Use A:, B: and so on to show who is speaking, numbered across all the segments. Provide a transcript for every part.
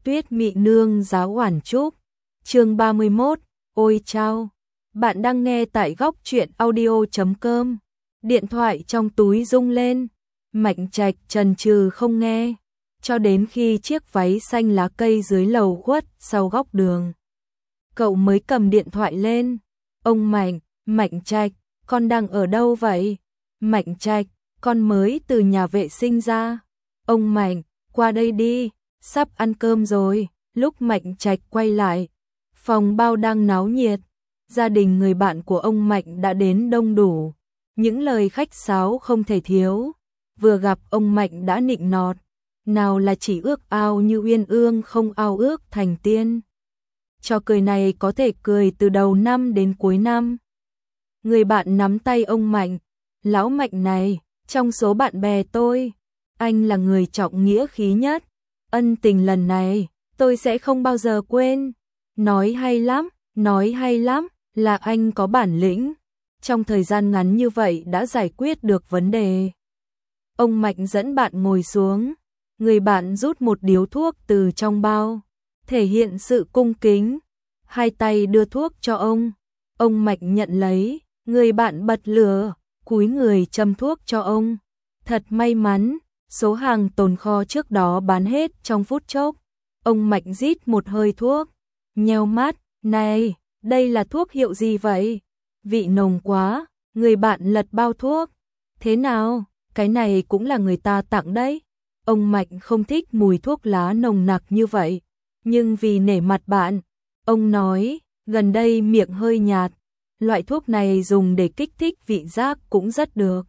A: Tuyết Mị Nương Giáo Oản Trúc, chương 31, ôi chao. Bạn đang nghe tại góc truyện audio.com. Điện thoại trong túi rung lên, Mạnh Trạch chần chừ không nghe, cho đến khi chiếc váy xanh lá cây dưới lầu khuất sau góc đường. Cậu mới cầm điện thoại lên. Ông Mạnh, Mạnh Trạch, con đang ở đâu vậy? Mạnh Trạch, con mới từ nhà vệ sinh ra. Ông Mạnh, qua đây đi, sắp ăn cơm rồi. Lúc Mạnh Trạch quay lại, phòng bao đang náo nhiệt. Gia đình người bạn của ông Mạnh đã đến đông đủ. Những lời khách sáo không thể thiếu. Vừa gặp ông Mạnh đã nịnh nọt. Nào là chỉ ước ao như uyên ương không ao ước thành tiên. Trò cười này có thể cười từ đầu năm đến cuối năm. Người bạn nắm tay ông Mạnh. Lão Mạnh này, trong số bạn bè tôi, anh là người trọng nghĩa khí nhất. Ân tình lần này, tôi sẽ không bao giờ quên. Nói hay lắm, là anh có bản lĩnh. Trong thời gian ngắn như vậy đã giải quyết được vấn đề. Ông Mạnh dẫn bạn ngồi xuống. Người bạn rút một điếu thuốc từ trong bao, thể hiện sự cung kính. Hai tay đưa thuốc cho ông. Ông Mạnh nhận lấy, người bạn bật lửa, cúi người châm thuốc cho ông. Thật may mắn, số hàng tồn kho trước đó bán hết trong phút chốc. Ông Mạnh rít một hơi thuốc, nheo mắt, này, đây là thuốc hiệu gì vậy? Vị nồng quá. Người bạn lật bao thuốc. Thế nào, cái này cũng là người ta tặng đấy. Ông Mạnh không thích mùi thuốc lá nồng nặc như vậy, nhưng vì nể mặt bạn, ông nói, gần đây miệng hơi nhạt, loại thuốc này dùng để kích thích vị giác cũng rất được.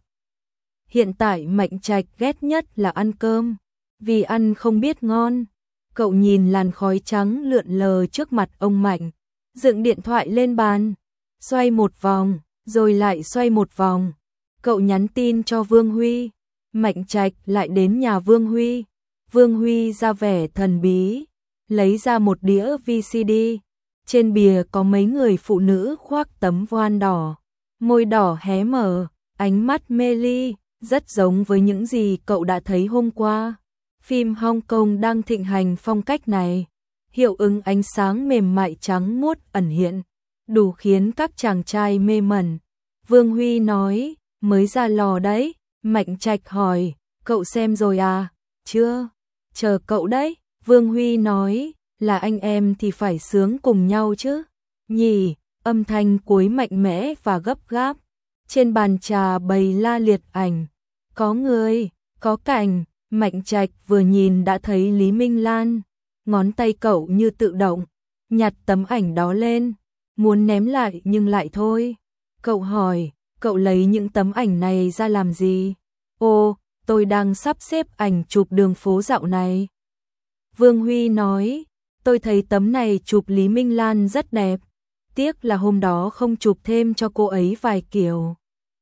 A: Hiện tại Mạnh Trạch ghét nhất là ăn cơm, vì ăn không biết ngon. Cậu nhìn làn khói trắng lượn lờ trước mặt ông Mạnh, dựng điện thoại lên bàn, xoay một vòng, rồi lại xoay một vòng. Cậu nhắn tin cho Vương Huy. Mạnh Trạch lại đến nhà Vương Huy. Vương Huy ra vẻ thần bí, lấy ra một đĩa VCD. Trên bìa có mấy người phụ nữ khoác tấm voan đỏ, môi đỏ hé mở, ánh mắt mê ly, rất giống với những gì cậu đã thấy hôm qua. Phim Hong Kong đang thịnh hành phong cách này, hiệu ứng ánh sáng mềm mại trắng muốt ẩn hiện, đủ khiến các chàng trai mê mẩn. Vương Huy nói, mới ra lò đấy. Mạnh Trạch hỏi, cậu xem rồi à? Chưa, chờ cậu đấy. Vương Huy nói, là anh em thì phải sướng cùng nhau chứ. Nhỉ, âm thanh cuối mạnh mẽ và gấp gáp. Trên bàn trà bày la liệt ảnh. Có người, có cảnh. Mạnh Trạch vừa nhìn đã thấy Lý Minh Lan. Ngón tay cậu như tự động, nhặt tấm ảnh đó lên. Muốn ném lại nhưng lại thôi. Cậu hỏi, cậu lấy những tấm ảnh này ra làm gì? Ồ, tôi đang sắp xếp ảnh chụp đường phố dạo này. Vương Huy nói, tôi thấy tấm này chụp Lý Minh Lan rất đẹp. Tiếc là hôm đó không chụp thêm cho cô ấy vài kiểu.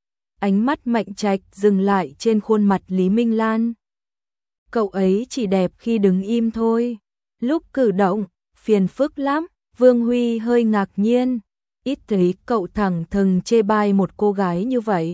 A: Ánh mắt Mạnh Trạch dừng lại trên khuôn mặt Lý Minh Lan. Cậu ấy chỉ đẹp khi đứng im thôi. Lúc cử động, phiền phức lắm. Vương Huy hơi ngạc nhiên. Ít thấy cậu thẳng thừng chê bai một cô gái như vậy.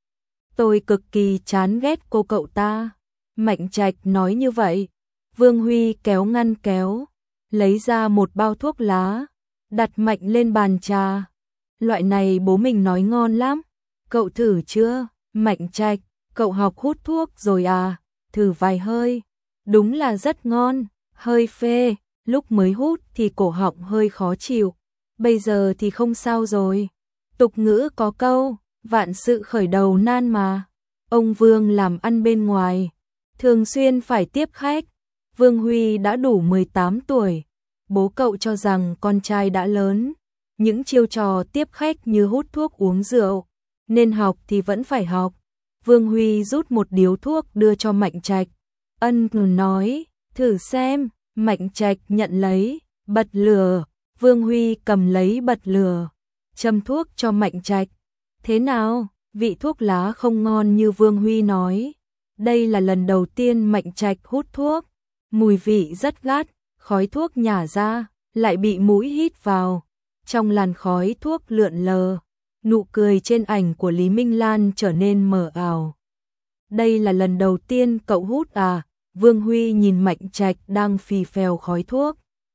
A: Tôi cực kỳ chán ghét cô cậu ta. Mạnh Trạch nói như vậy. Vương Huy kéo ngăn kéo, lấy ra một bao thuốc lá, đặt mạnh lên bàn trà. Loại này bố mình nói ngon lắm. Cậu thử chưa? Mạnh Trạch, cậu học hút thuốc rồi à? Thử vài hơi. Đúng là rất ngon, hơi phê. Lúc mới hút thì cổ họng hơi khó chịu. Bây giờ thì không sao rồi. Tục ngữ có câu, vạn sự khởi đầu nan mà. Ông Vương làm ăn bên ngoài, thường xuyên phải tiếp khách. Vương Huy đã đủ 18 tuổi. Bố cậu cho rằng con trai đã lớn. Những chiêu trò tiếp khách như hút thuốc uống rượu, nên học thì vẫn phải học. Vương Huy rút một điếu thuốc đưa cho Mạnh Trạch. Ân nói, thử xem. Mạnh Trạch nhận lấy, bật lửa. Vương Huy cầm lấy bật lửa, châm thuốc cho Mạnh Trạch. Thế nào, vị thuốc lá không ngon như Vương Huy nói. Đây là lần đầu tiên Mạnh Trạch hút thuốc. Mùi vị rất gắt, khói thuốc nhả ra, lại bị mũi hít vào. Trong làn khói thuốc lượn lờ, nụ cười trên ảnh của Lý Minh Lan trở nên mờ ảo. Đây là lần đầu tiên cậu hút à? Vương Huy nhìn Mạnh Trạch đang phì phèo khói thuốc.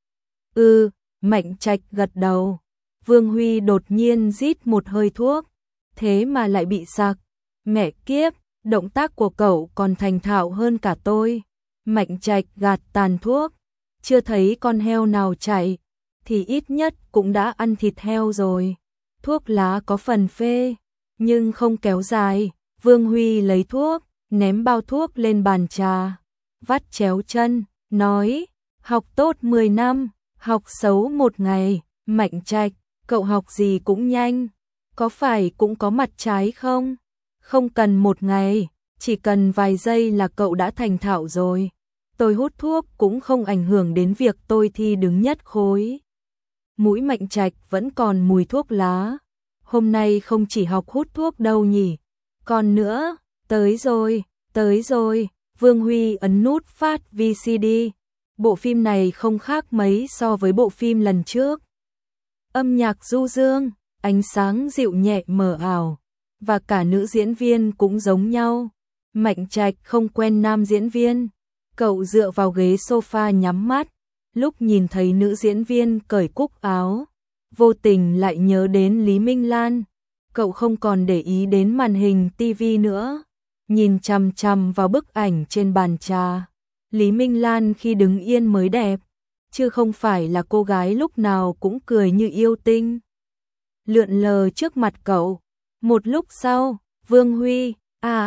A: Mạnh Trạch gật đầu. Vương Huy đột nhiên rít một hơi thuốc, thế mà lại bị sặc. Mẹ kiếp, động tác của cậu còn thành thạo hơn cả tôi. Mạnh Trạch gạt tàn thuốc, chưa thấy con heo nào chạy, thì ít nhất cũng đã ăn thịt heo rồi. Thuốc lá có phần phê, nhưng không kéo dài. Vương Huy lấy thuốc, ném bao thuốc lên bàn trà, vắt chéo chân, nói, học tốt 10 năm, học xấu 1 ngày. Mạnh Trạch, cậu học gì cũng nhanh, có phải cũng có mặt trái không? Không cần 1 ngày, chỉ cần vài giây là cậu đã thành thạo rồi. Tôi hút thuốc cũng không ảnh hưởng đến việc tôi thi đứng nhất khối. Mũi Mạnh Trạch vẫn còn mùi thuốc lá. Hôm nay không chỉ học hút thuốc đâu nhỉ? Còn nữa, tới rồi. Vương Huy ấn nút phát VCD. Bộ phim này không khác mấy so với bộ phim lần trước. Âm nhạc du dương, ánh sáng dịu nhẹ mờ ảo, và cả nữ diễn viên cũng giống nhau. Mạnh Trạch không quen nam diễn viên. Cậu dựa vào ghế sofa nhắm mắt, lúc nhìn thấy nữ diễn viên cởi cúc áo, vô tình lại nhớ đến Lý Minh Lan. Cậu không còn để ý đến màn hình tivi nữa, nhìn chằm chằm vào bức ảnh trên bàn trà. Lý Minh Lan khi đứng yên mới đẹp, chứ không phải là cô gái lúc nào cũng cười như yêu tinh. Lượn lờ trước mặt cậu. Một lúc sau, Vương Huy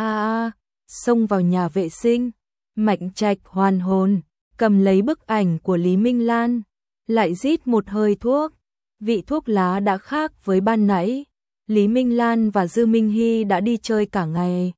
A: xông vào nhà vệ sinh. Mạnh Trạch hoàn hồn, cầm lấy bức ảnh của Lý Minh Lan, lại rít một hơi thuốc. Vị thuốc lá đã khác với ban nãy. Lý Minh Lan và Dư Minh Hy đã đi chơi cả ngày.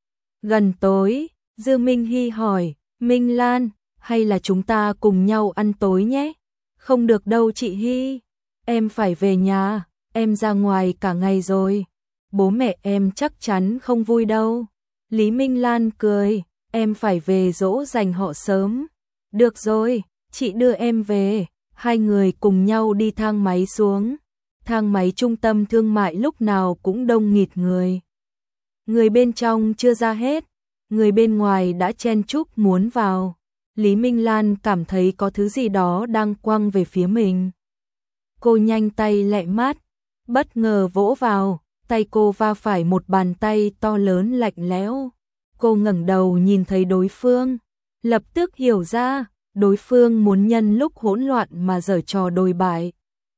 A: Gần tối, Dư Minh Hy hỏi, Minh Lan, hay là chúng ta cùng nhau ăn tối nhé? Không được đâu chị Hy, em phải về nhà, em ra ngoài cả ngày rồi. Bố mẹ em chắc chắn không vui đâu. Lý Minh Lan cười, em phải về dỗ dành họ sớm. Được rồi, chị đưa em về. Hai người cùng nhau đi thang máy xuống. Thang máy trung tâm thương mại lúc nào cũng đông nghịt người. Người bên trong chưa ra hết, người bên ngoài đã chen chúc muốn vào. Lý Minh Lan cảm thấy có thứ gì đó đang quăng về phía mình. Cô nhanh tay lẹ mắt, bất ngờ vỗ vào, tay cô va phải một bàn tay to lớn lạnh lẽo. Cô ngẩng đầu nhìn thấy đối phương, lập tức hiểu ra, đối phương muốn nhân lúc hỗn loạn mà giở trò đồi bại.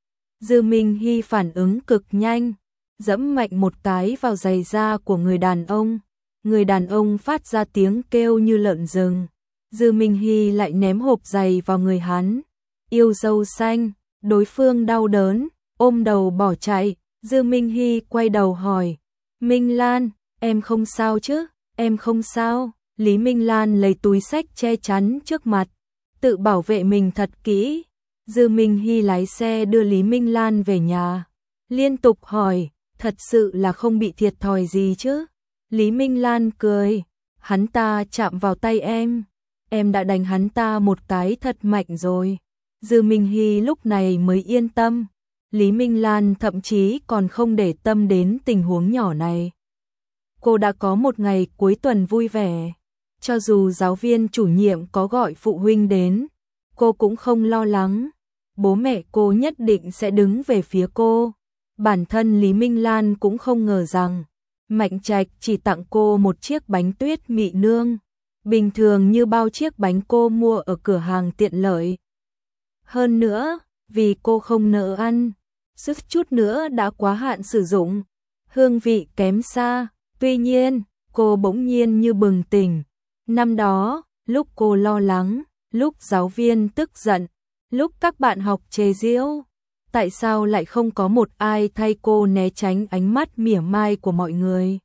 A: Dư Minh Hy phản ứng cực nhanh, giẫm mạnh một cái vào giày da của người đàn ông. Người đàn ông phát ra tiếng kêu như lợn rừng. Dư Minh Hy lại ném hộp giày vào người hắn. Yêu dâu xanh, đối phương đau đớn, ôm đầu bỏ chạy. Dư Minh Hy quay đầu hỏi, Minh Lan, em không sao chứ? Em không sao. Lý Minh Lan lấy túi xách che chắn trước mặt, tự bảo vệ mình thật kỹ. Dư Minh Hy lái xe đưa Lý Minh Lan về nhà, liên tục hỏi, thật sự là không bị thiệt thòi gì chứ? Lý Minh Lan cười, hắn ta chạm vào tay em đã đánh hắn ta một cái thật mạnh rồi. Dư Minh Hy lúc này mới yên tâm. Lý Minh Lan thậm chí còn không để tâm đến tình huống nhỏ này. Cô đã có một ngày cuối tuần vui vẻ. Cho dù giáo viên chủ nhiệm có gọi phụ huynh đến, cô cũng không lo lắng. Bố mẹ cô nhất định sẽ đứng về phía cô. Bản thân Lý Minh Lan cũng không ngờ rằng Mạnh Trạch chỉ tặng cô một chiếc bánh tuyết mị nương, bình thường như bao chiếc bánh cô mua ở cửa hàng tiện lợi. Hơn nữa, vì cô không nỡ ăn, sức chút nữa đã quá hạn sử dụng, hương vị kém xa. Tuy nhiên, cô bỗng nhiên như bừng tỉnh. Năm đó, lúc cô lo lắng, lúc giáo viên tức giận, lúc các bạn học chê giễu, tại sao lại không có một ai thay cô né tránh ánh mắt mỉa mai của mọi người?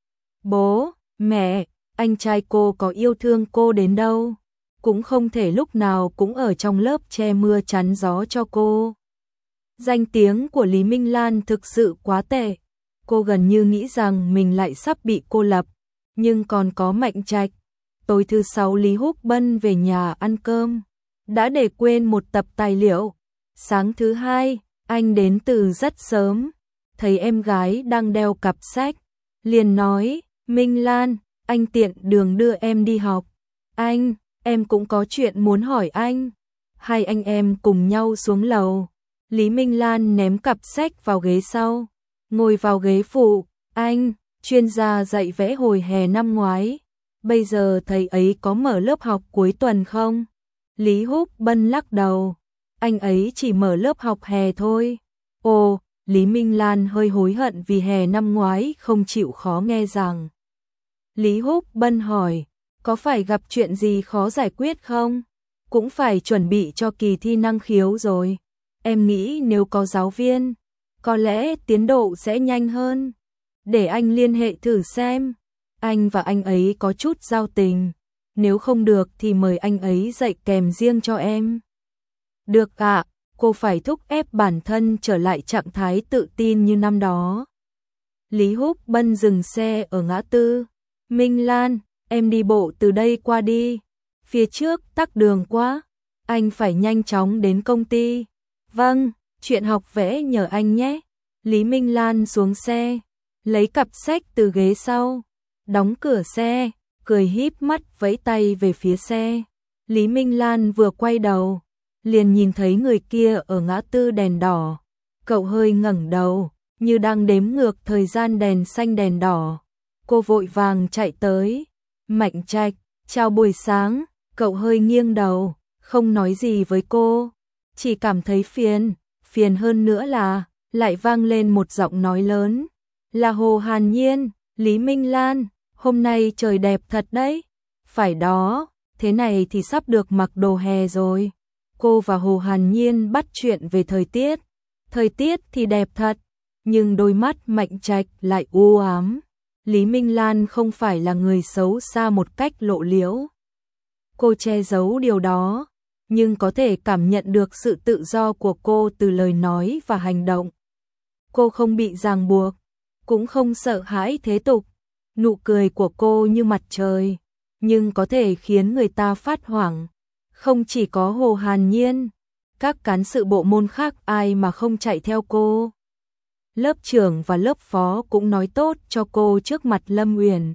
A: Bố, mẹ, anh trai cô có yêu thương cô đến đâu, cũng không thể lúc nào cũng ở trong lớp che mưa chắn gió cho cô. Danh tiếng của Lý Minh Lan thực sự quá tệ. Cô gần như nghĩ rằng mình lại sắp bị cô lập, nhưng còn có Mạnh Trạch. Tối thứ 6 Lý Húc Bân về nhà ăn cơm, đã để quên một tập tài liệu. Sáng thứ 2, anh đến từ rất sớm, thấy em gái đang đeo cặp sách, liền nói, Minh Lan, anh tiện đường đưa em đi học. Anh em cũng có chuyện muốn hỏi anh. Hai anh em cùng nhau xuống lầu. Lý Minh Lan ném cặp sách vào ghế sau, ngồi vào ghế phụ. Anh, chuyên gia dạy vẽ hồi hè năm ngoái, bây giờ thầy ấy có mở lớp học cuối tuần không? Lý Húc Bân lắc đầu, anh ấy chỉ mở lớp học hè thôi. Ồ, Lý Minh Lan hơi hối hận vì hè năm ngoái không chịu khó nghe rằng. Lý Húc Bân hỏi, có phải gặp chuyện gì khó giải quyết không? Cũng phải chuẩn bị cho kỳ thi năng khiếu rồi. Em nghĩ nếu có giáo viên, có lẽ tiến độ sẽ nhanh hơn. Để anh liên hệ thử xem. Anh và anh ấy có chút giao tình. Nếu không được thì mời anh ấy dạy kèm riêng cho em. Được ạ, cô phải thúc ép bản thân trở lại trạng thái tự tin như năm đó. Lý Húc Bân dừng xe ở ngã tư. Minh Lan, em đi bộ từ đây qua đi. Phía trước tắc đường quá. Anh phải nhanh chóng đến công ty. Vâng, chuyện học vẽ nhờ anh nhé. Lý Minh Lan xuống xe, lấy cặp sách từ ghế sau, đóng cửa xe, cười híp mắt vẫy tay về phía xe. Lý Minh Lan vừa quay đầu, liền nhìn thấy người kia ở ngã tư đèn đỏ. Cậu hơi ngẩng đầu, như đang đếm ngược thời gian đèn xanh đèn đỏ. Cô vội vàng chạy tới. Mạnh Trạch, chào buổi sáng. Cậu hơi nghiêng đầu, không nói gì với cô, chỉ cảm thấy phiền hơn nữa là lại vang lên một giọng nói lớn. Là Hồ Hàn Nhiên. Lý Minh Lan, hôm nay trời đẹp thật đấy. Phải đó, thế này thì sắp được mặc đồ hè rồi. Cô và Hồ Hàn Nhiên bắt chuyện về thời tiết. Thời tiết thì đẹp thật, nhưng đôi mắt Mạnh Trạch lại u ám. Lý Minh Lan không phải là người xấu xa một cách lộ liễu. Cô che giấu điều đó, nhưng có thể cảm nhận được sự tự do của cô từ lời nói và hành động. Cô không bị ràng buộc, cũng không sợ hãi thế tục. Nụ cười của cô như mặt trời, nhưng có thể khiến người ta phát hoảng. Không chỉ có Hồ Hàn Nhiên, các cán sự bộ môn khác ai mà không chạy theo cô. Lớp trưởng và lớp phó cũng nói tốt cho cô trước mặt Lâm Uyển.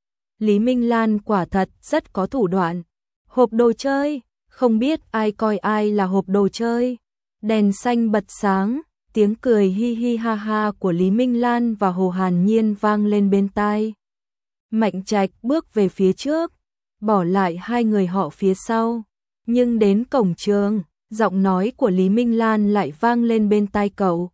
A: Lý Minh Lan quả thật rất có thủ đoạn. Hộp đồ chơi, không biết ai coi ai là hộp đồ chơi. Đèn xanh bật sáng, tiếng cười hi hi ha ha của Lý Minh Lan và Hồ Hàn Nhiên vang lên bên tai. Mạnh Trạch bước về phía trước, bỏ lại hai người họ phía sau. Nhưng đến cổng trường, giọng nói của Lý Minh Lan lại vang lên bên tai cậu.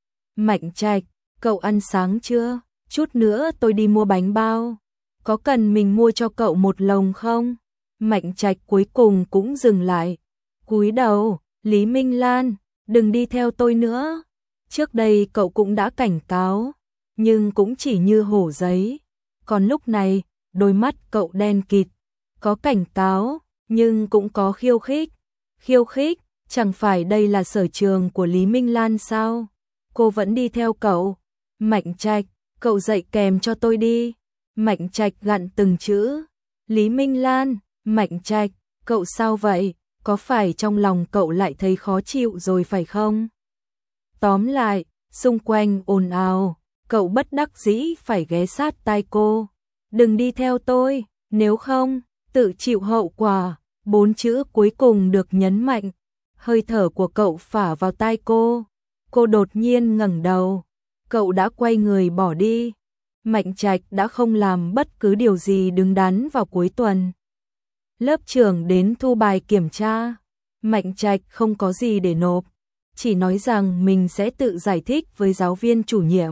A: Mạnh Trạch, cậu ăn sáng chưa? Chút nữa tôi đi mua bánh bao. Có cần mình mua cho cậu một lồng không? Mạnh Trạch cuối cùng cũng dừng lại. Cúi đầu, Lý Minh Lan, đừng đi theo tôi nữa. Trước đây cậu cũng đã cảnh cáo, nhưng cũng chỉ như hổ giấy. Còn lúc này, đôi mắt cậu đen kịt. Có cảnh cáo, nhưng cũng có khiêu khích. Khiêu khích, chẳng phải đây là sở trường của Lý Minh Lan sao? Cô vẫn đi theo cậu. Mạnh Trạch, cậu dạy kèm cho tôi đi. Mạnh Trạch gặn từng chữ. Lý Minh Lan, Mạnh Trạch, cậu sao vậy? Có phải trong lòng cậu lại thấy khó chịu rồi phải không? Tóm lại, xung quanh ồn ào, cậu bất đắc dĩ phải ghé sát tai cô. Đừng đi theo tôi, nếu không, tự chịu hậu quả. 4 chữ cuối cùng được nhấn mạnh. Hơi thở của cậu phả vào tai cô. Cô đột nhiên ngẩng đầu. Cậu đã quay người bỏ đi. Mạnh Trạch đã không làm bất cứ điều gì đứng đắn vào cuối tuần. Lớp trưởng đến thu bài kiểm tra. Mạnh Trạch không có gì để nộp, chỉ nói rằng mình sẽ tự giải thích với giáo viên chủ nhiệm.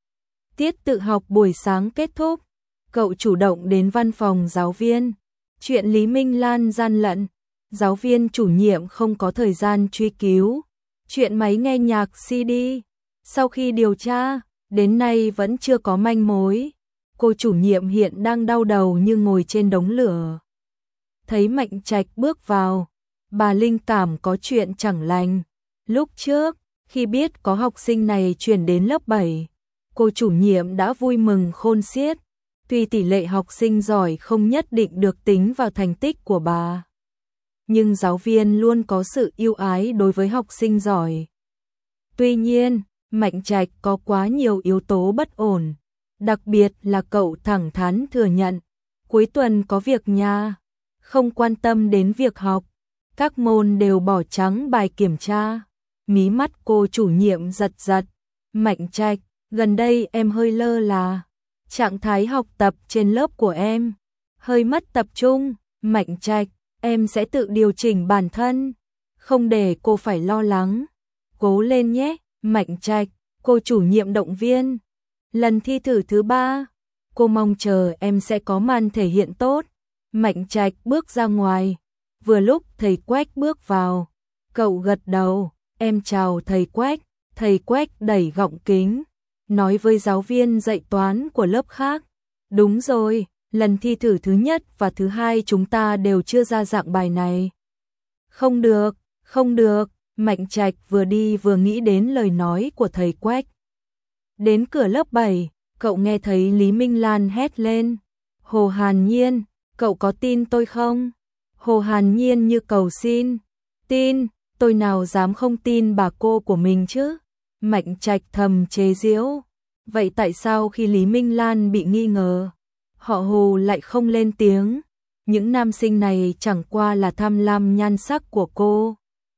A: Tiết tự học buổi sáng kết thúc, cậu chủ động đến văn phòng giáo viên. Chuyện Lý Minh Lan gian lận, giáo viên chủ nhiệm không có thời gian truy cứu. Chuyện máy nghe nhạc CD, sau khi điều tra, đến nay vẫn chưa có manh mối. Cô chủ nhiệm hiện đang đau đầu như ngồi trên đống lửa. Thấy Mạnh Trạch bước vào, bà linh cảm có chuyện chẳng lành. Lúc trước, khi biết có học sinh này chuyển đến lớp 7, cô chủ nhiệm đã vui mừng khôn xiết. Tuy tỷ lệ học sinh giỏi không nhất định được tính vào thành tích của bà, nhưng giáo viên luôn có sự yêu ái đối với học sinh giỏi. Tuy nhiên, Mạnh Trạch có quá nhiều yếu tố bất ổn, đặc biệt là cậu thẳng thắn thừa nhận, cuối tuần có việc nhà, không quan tâm đến việc học, các môn đều bỏ trắng bài kiểm tra. Mí mắt cô chủ nhiệm giật giật. Mạnh Trạch, gần đây em hơi lơ là. Trạng thái học tập trên lớp của em hơi mất tập trung. Mạnh Trạch, em sẽ tự điều chỉnh bản thân, không để cô phải lo lắng. Cố lên nhé, Mạnh Trạch, cô chủ nhiệm động viên. Lần thi thử thứ 3, cô mong chờ em sẽ có màn thể hiện tốt. Mạnh Trạch bước ra ngoài, vừa lúc thầy Quách bước vào. Cậu gật đầu, em chào thầy Quách. Thầy Quách đẩy gọng kính, nói với giáo viên dạy toán của lớp khác. Đúng rồi, lần thi thử thứ nhất và thứ 2 chúng ta đều chưa ra dạng bài này. Không được, không được, Mạnh Trạch vừa đi vừa nghĩ đến lời nói của thầy Quách. Đến cửa lớp 7, cậu nghe thấy Lý Minh Lan hét lên. Hồ Hàn Nhiên, cậu có tin tôi không? Hồ Hàn Nhiên như cầu xin. Tin, tôi nào dám không tin bà cô của mình chứ? Mạnh Trạch thầm chế giễu. Vậy tại sao khi Lý Minh Lan bị nghi ngờ, họ Hồ lại không lên tiếng? Những nam sinh này chẳng qua là tham lam nhan sắc của cô.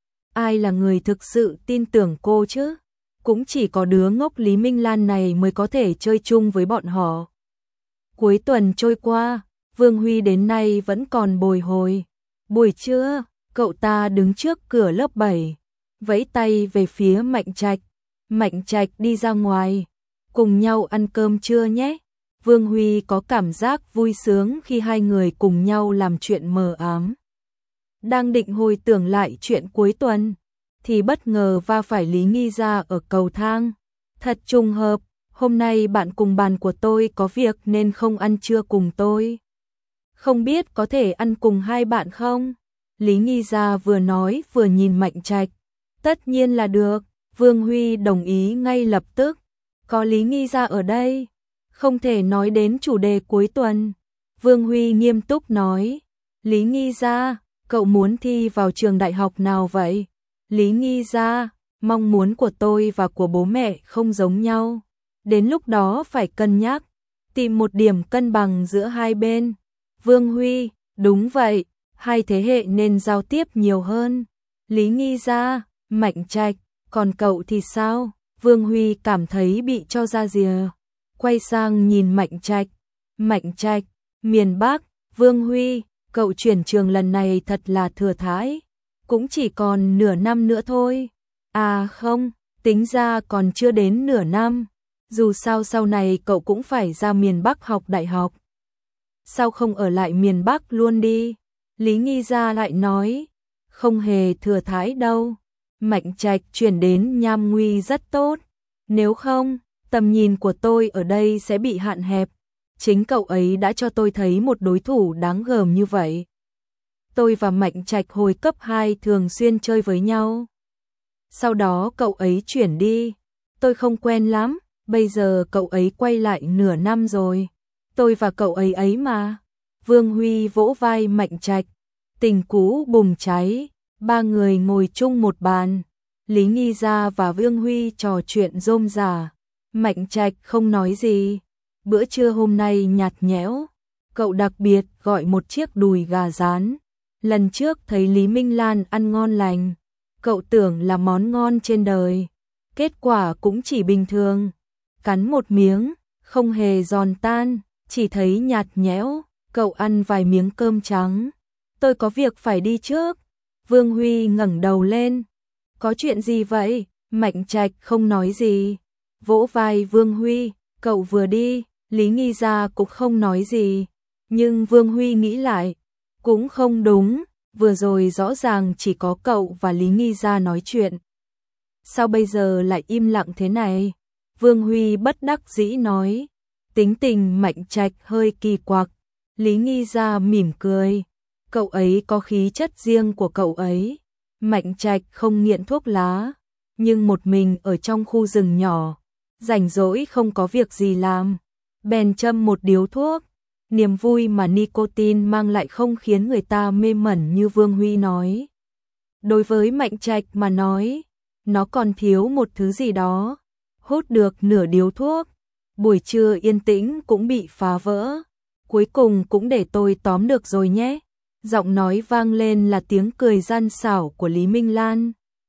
A: Ai là người thực sự tin tưởng cô chứ? Cũng chỉ có đứa ngốc Lý Minh Lan này mới có thể chơi chung với bọn họ. Cuối tuần trôi qua, Vương Huy đến nay vẫn còn bồi hồi. Buổi trưa, cậu ta đứng trước cửa lớp 7, vẫy tay về phía Mạnh Trạch. Mạnh Trạch đi ra ngoài, cùng nhau ăn cơm trưa nhé. Vương Huy có cảm giác vui sướng khi hai người cùng nhau làm chuyện mờ ám. Đang định hồi tưởng lại chuyện cuối tuần, thì bất ngờ va phải Lý Nghi Gia ở cầu thang. Thật trùng hợp, hôm nay bạn cùng bàn của tôi có việc nên không ăn trưa cùng tôi. Không biết có thể ăn cùng hai bạn không? Lý Nghi Gia vừa nói vừa nhìn Mạnh Trạch. Tất nhiên là được, Vương Huy đồng ý ngay lập tức. Có Lý Nghi Gia ở đây, không thể nói đến chủ đề cuối tuần. Vương Huy nghiêm túc nói. Lý Nghi Gia, cậu muốn thi vào trường đại học nào vậy? Lý Nghi Gia, mong muốn của tôi và của bố mẹ không giống nhau. Đến lúc đó phải cân nhắc, tìm một điểm cân bằng giữa hai bên. Vương Huy, đúng vậy, hai thế hệ nên giao tiếp nhiều hơn. Lý Nghi Gia, Mạnh Trạch, còn cậu thì sao? Vương Huy cảm thấy bị cho ra rìa. Quay sang nhìn Mạnh Trạch. Mạnh Trạch, miền Bắc. Vương Huy, cậu chuyển trường lần này thật là thừa thãi. Cũng chỉ còn nửa năm nữa thôi. À không, tính ra còn chưa đến nửa năm. Dù sao sau này cậu cũng phải ra miền Bắc học đại học. Sao không ở lại miền Bắc luôn đi? Lý Nghi Gia lại nói. Không hề thừa thãi đâu. Mạnh Trạch chuyển đến Nham Nguy rất tốt. Nếu không, tầm nhìn của tôi ở đây sẽ bị hạn hẹp. Chính cậu ấy đã cho tôi thấy một đối thủ đáng gờm như vậy. Tôi và Mạnh Trạch hồi cấp 2 thường xuyên chơi với nhau. Sau đó cậu ấy chuyển đi. Tôi không quen lắm. Bây giờ cậu ấy quay lại nửa năm rồi. Tôi và cậu ấy ấy mà. Vương Huy vỗ vai Mạnh Trạch. Tình cũ bùng cháy. Ba người ngồi chung một bàn. Lý Nghi Gia và Vương Huy trò chuyện rôm rả. Mạnh Trạch không nói gì. Bữa trưa hôm nay nhạt nhẽo. Cậu đặc biệt gọi một chiếc đùi gà rán. Lần trước thấy Lý Minh Lan ăn ngon lành, cậu tưởng là món ngon trên đời. Kết quả cũng chỉ bình thường. Cắn một miếng, không hề giòn tan, chỉ thấy nhạt nhẽo. Cậu ăn vài miếng cơm trắng. Tôi có việc phải đi trước. Vương Huy ngẩng đầu lên. Có chuyện gì vậy? Mạnh Trạch không nói gì. Vỗ vai Vương Huy. Cậu vừa đi, Lý Nghi Gia cũng không nói gì. Nhưng Vương Huy nghĩ lại. Cũng không đúng, vừa rồi rõ ràng chỉ có cậu và Lý Nghi Gia nói chuyện. Sao bây giờ lại im lặng thế này? Vương Huy bất đắc dĩ nói. Tính tình Mạnh Trạch hơi kỳ quặc. Lý Nghi Gia mỉm cười. Cậu ấy có khí chất riêng của cậu ấy. Mạnh Trạch không nghiện thuốc lá, nhưng một mình ở trong khu rừng nhỏ, rảnh rỗi không có việc gì làm, bèn châm một điếu thuốc. Niềm vui mà nicotine mang lại không khiến người ta mê mẩn như Vương Huy nói. Đối với Mạnh Trạch mà nói, nó còn thiếu một thứ gì đó. Hút được nửa điếu thuốc, buổi trưa yên tĩnh cũng bị phá vỡ. Cuối cùng cũng để tôi tóm được rồi nhé. Giọng nói vang lên là tiếng cười gian xảo của Lý Minh Lan.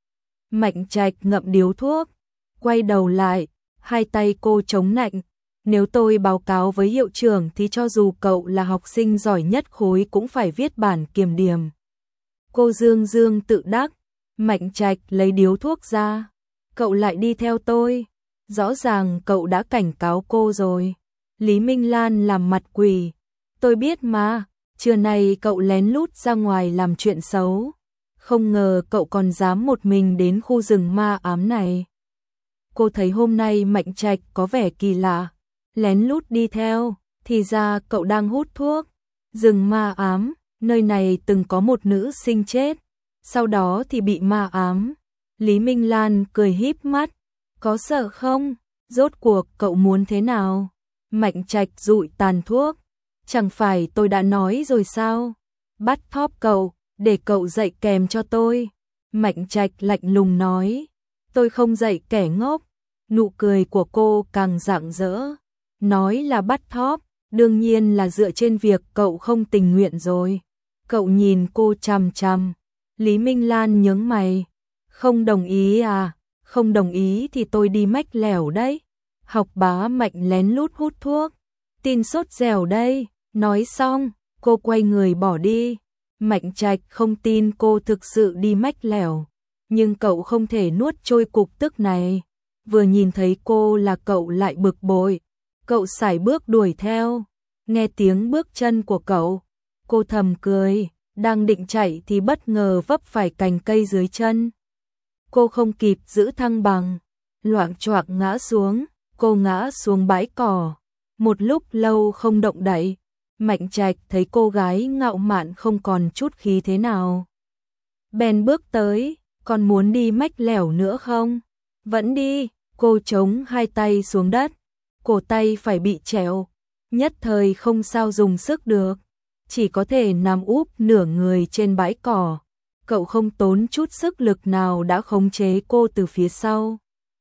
A: Mạnh Trạch ngậm điếu thuốc, quay đầu lại, hai tay cô chống nạnh. Nếu tôi báo cáo với hiệu trưởng thì cho dù cậu là học sinh giỏi nhất khối cũng phải viết bản kiểm điểm. Cô dương dương tự đắc. Mạnh Trạch lấy điếu thuốc ra. Cậu lại đi theo tôi. Rõ ràng cậu đã cảnh cáo cô rồi. Lý Minh Lan làm mặt quỷ. Tôi biết mà, trưa nay cậu lén lút ra ngoài làm chuyện xấu. Không ngờ cậu còn dám một mình đến khu rừng ma ám này. Cô thấy hôm nay Mạnh Trạch có vẻ kỳ lạ. Lén lút đi theo, thì ra cậu đang hút thuốc. Rừng ma ám, nơi này từng có một nữ sinh chết. Sau đó thì bị ma ám. Lý Minh Lan cười híp mắt. Có sợ không? Rốt cuộc cậu muốn thế nào? Mạnh Trạch dụi tàn thuốc. Chẳng phải tôi đã nói rồi sao? Bắt thóp cậu, để cậu dạy kèm cho tôi. Mạnh Trạch lạnh lùng nói. Tôi không dạy kẻ ngốc. Nụ cười của cô càng rạng rỡ. Nói là bắt thóp, đương nhiên là dựa trên việc cậu không tình nguyện rồi. Cậu nhìn cô chằm chằm. Lý Minh Lan nhướng mày. Không đồng ý à? Không đồng ý thì tôi đi mách lẻo đấy. Học bá Mạnh lén lút hút thuốc. Tin sốt dẻo đây. Nói xong, cô quay người bỏ đi. Mạnh Trạch không tin cô thực sự đi mách lẻo. Nhưng cậu không thể nuốt trôi cục tức này. Vừa nhìn thấy cô là cậu lại bực bội. Cậu sải bước đuổi theo. Nghe tiếng bước chân của cậu, cô thầm cười. Đang định chạy thì bất ngờ vấp phải cành cây dưới chân. Cô không kịp giữ thăng bằng, loạng choạng ngã xuống. Cô ngã xuống bãi cỏ. Một lúc lâu không động đậy. Mạnh Trạch thấy cô gái ngạo mạn không còn chút khí thế nào. Bèn bước tới. Còn muốn đi mách lẻo nữa không? Vẫn đi. Cô chống hai tay xuống đất. Cổ tay phải bị trẹo. Nhất thời không sao dùng sức được. Chỉ có thể nằm úp nửa người trên bãi cỏ. Cậu không tốn chút sức lực nào đã khống chế cô từ phía sau.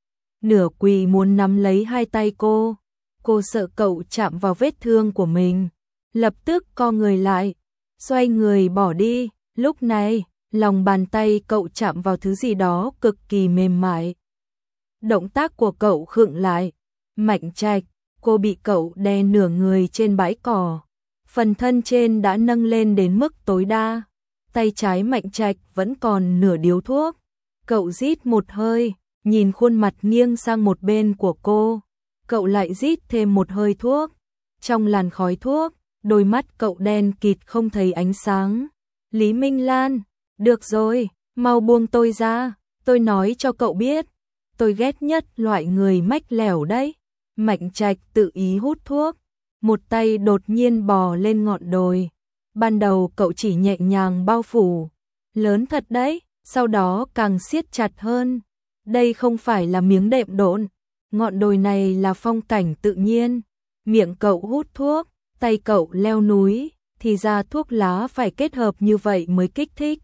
A: Nửa quỳ muốn nắm lấy hai tay cô. Cô sợ cậu chạm vào vết thương của mình. Lập tức co người lại. Xoay người bỏ đi. Lúc này, lòng bàn tay cậu chạm vào thứ gì đó cực kỳ mềm mại. Động tác của cậu khựng lại. Mạnh Trạch, cô bị cậu đè nửa người trên bãi cỏ. Phần thân trên đã nâng lên đến mức tối đa. Tay trái Mạnh Trạch vẫn còn nửa điếu thuốc. Cậu rít một hơi, nhìn khuôn mặt nghiêng sang một bên của cô. Cậu lại rít thêm một hơi thuốc. Trong làn khói thuốc, đôi mắt cậu đen kịt không thấy ánh sáng. Lý Minh Lan, được rồi, mau buông tôi ra. Tôi nói cho cậu biết, tôi ghét nhất loại người mách lẻo đấy. Mạnh Trạch tự ý hút thuốc. Một tay đột nhiên bò lên ngọn đồi. Ban đầu cậu chỉ nhẹ nhàng bao phủ. Lớn thật đấy, sau đó càng siết chặt hơn. Đây không phải là miếng đệm độn. Ngọn đồi này là phong cảnh tự nhiên. Miệng cậu hút thuốc, tay cậu leo núi. Thì ra thuốc lá phải kết hợp như vậy mới kích thích.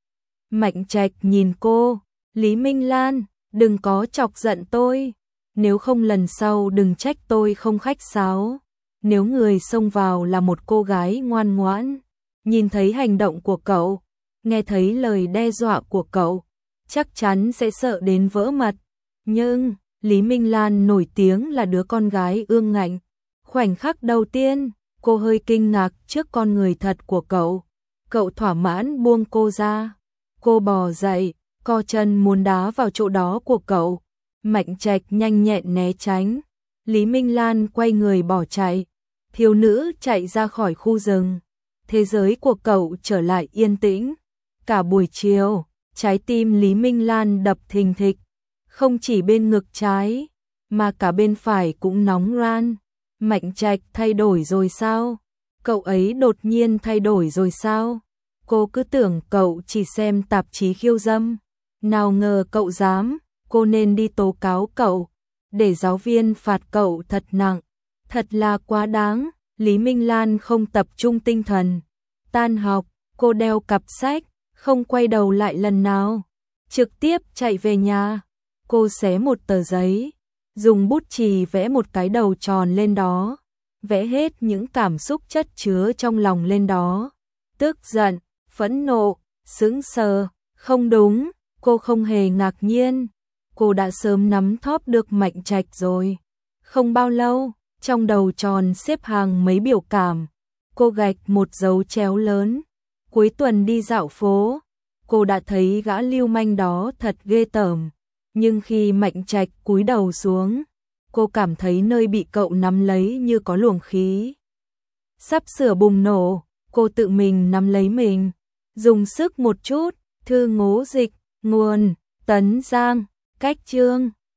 A: Mạnh Trạch nhìn cô. Lý Minh Lan, đừng có chọc giận tôi. Nếu không lần sau đừng trách tôi không khách sáo. Nếu người xông vào là một cô gái ngoan ngoãn, nhìn thấy hành động của cậu, nghe thấy lời đe dọa của cậu, chắc chắn sẽ sợ đến vỡ mật. Nhưng, Lý Minh Lan nổi tiếng là đứa con gái ương ngạnh. Khoảnh khắc đầu tiên, cô hơi kinh ngạc trước con người thật của cậu. Cậu thỏa mãn buông cô ra. Cô bò dậy, co chân muốn đá vào chỗ đó của cậu. Mạnh Trạch nhanh nhẹn né tránh. Lý Minh Lan quay người bỏ chạy. Thiếu nữ chạy ra khỏi khu rừng. Thế giới của cậu trở lại yên tĩnh. Cả buổi chiều, trái tim Lý Minh Lan đập thình thịch. Không chỉ bên ngực trái, mà cả bên phải cũng nóng ran. Mạnh Trạch thay đổi rồi sao? Cậu ấy đột nhiên thay đổi rồi sao? Cô cứ tưởng cậu chỉ xem tạp chí khiêu dâm. Nào ngờ cậu dám, cô nên đi tố cáo cậu. Để giáo viên phạt cậu thật nặng. Thật là quá đáng. Lý Minh Lan không tập trung tinh thần. Tan học, cô đeo cặp sách, không quay đầu lại lần nào. Trực tiếp chạy về nhà. Cô xé một tờ giấy, dùng bút chì vẽ một cái đầu tròn lên đó. Vẽ hết những cảm xúc chất chứa trong lòng lên đó. Tức giận, phẫn nộ, sững sờ, không đúng, cô không hề ngạc nhiên. Cô đã sớm nắm thóp được Mạnh Trạch rồi. Không bao lâu, trong đầu tròn xếp hàng mấy biểu cảm. Cô gạch một dấu chéo lớn. Cuối tuần đi dạo phố, cô đã thấy gã lưu manh đó thật ghê tởm. Nhưng khi Mạnh Trạch cúi đầu xuống, cô cảm thấy nơi bị cậu nắm lấy như có luồng khí sắp sửa bùng nổ. Cô tự mình nắm lấy mình, dùng sức một chút. Thư ngố dịch, nguồn, Tấn Giang, cách chương.